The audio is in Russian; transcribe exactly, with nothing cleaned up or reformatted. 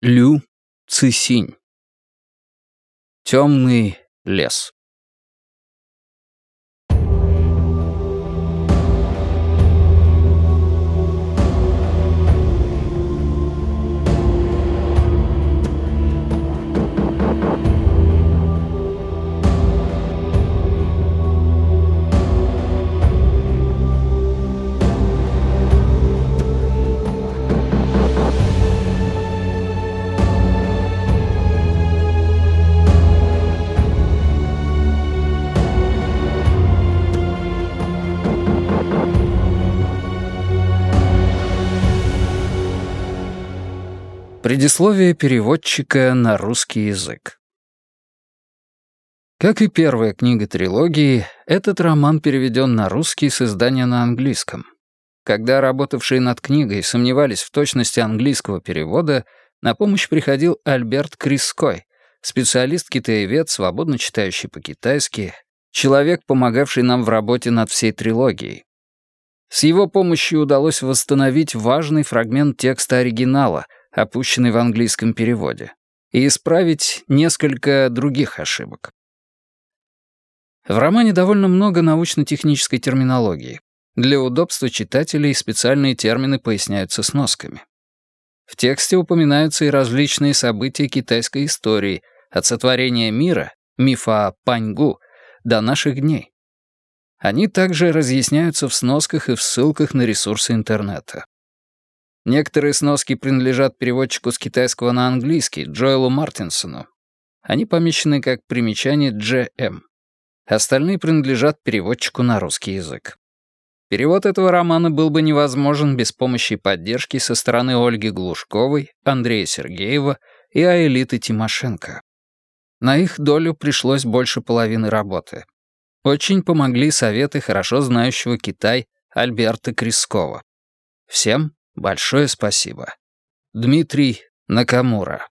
Лю Цисинь. Темный лес. Предисловие переводчика на русский язык. Как и первая книга трилогии, этот роман переведен на русский с издания на английском. Когда работавшие над книгой сомневались в точности английского перевода, на помощь приходил Альберт Крисской, специалист-китаевед, свободно читающий по-китайски, человек, помогавший нам в работе над всей трилогией. С его помощью удалось восстановить важный фрагмент текста оригинала, опущенный в английском переводе, и исправить несколько других ошибок. В романе довольно много научно-технической терминологии. Для удобства читателей специальные термины поясняются сносками. В тексте упоминаются и различные события китайской истории, от сотворения мира, мифа о Паньгу, до наших дней. Они также разъясняются в сносках и в ссылках на ресурсы интернета. Некоторые сноски принадлежат переводчику с китайского на английский, Джоэлу Мартинсону. Они помечены как примечание джи эм. Остальные принадлежат переводчику на русский язык. Перевод этого романа был бы невозможен без помощи и поддержки со стороны Ольги Глушковой, Андрея Сергеева и Аэлиты Тимошенко. На их долю пришлось больше половины работы. Очень помогли советы хорошо знающего Китай Альберта Крисского. Всем большое спасибо. Дмитрий Накамура.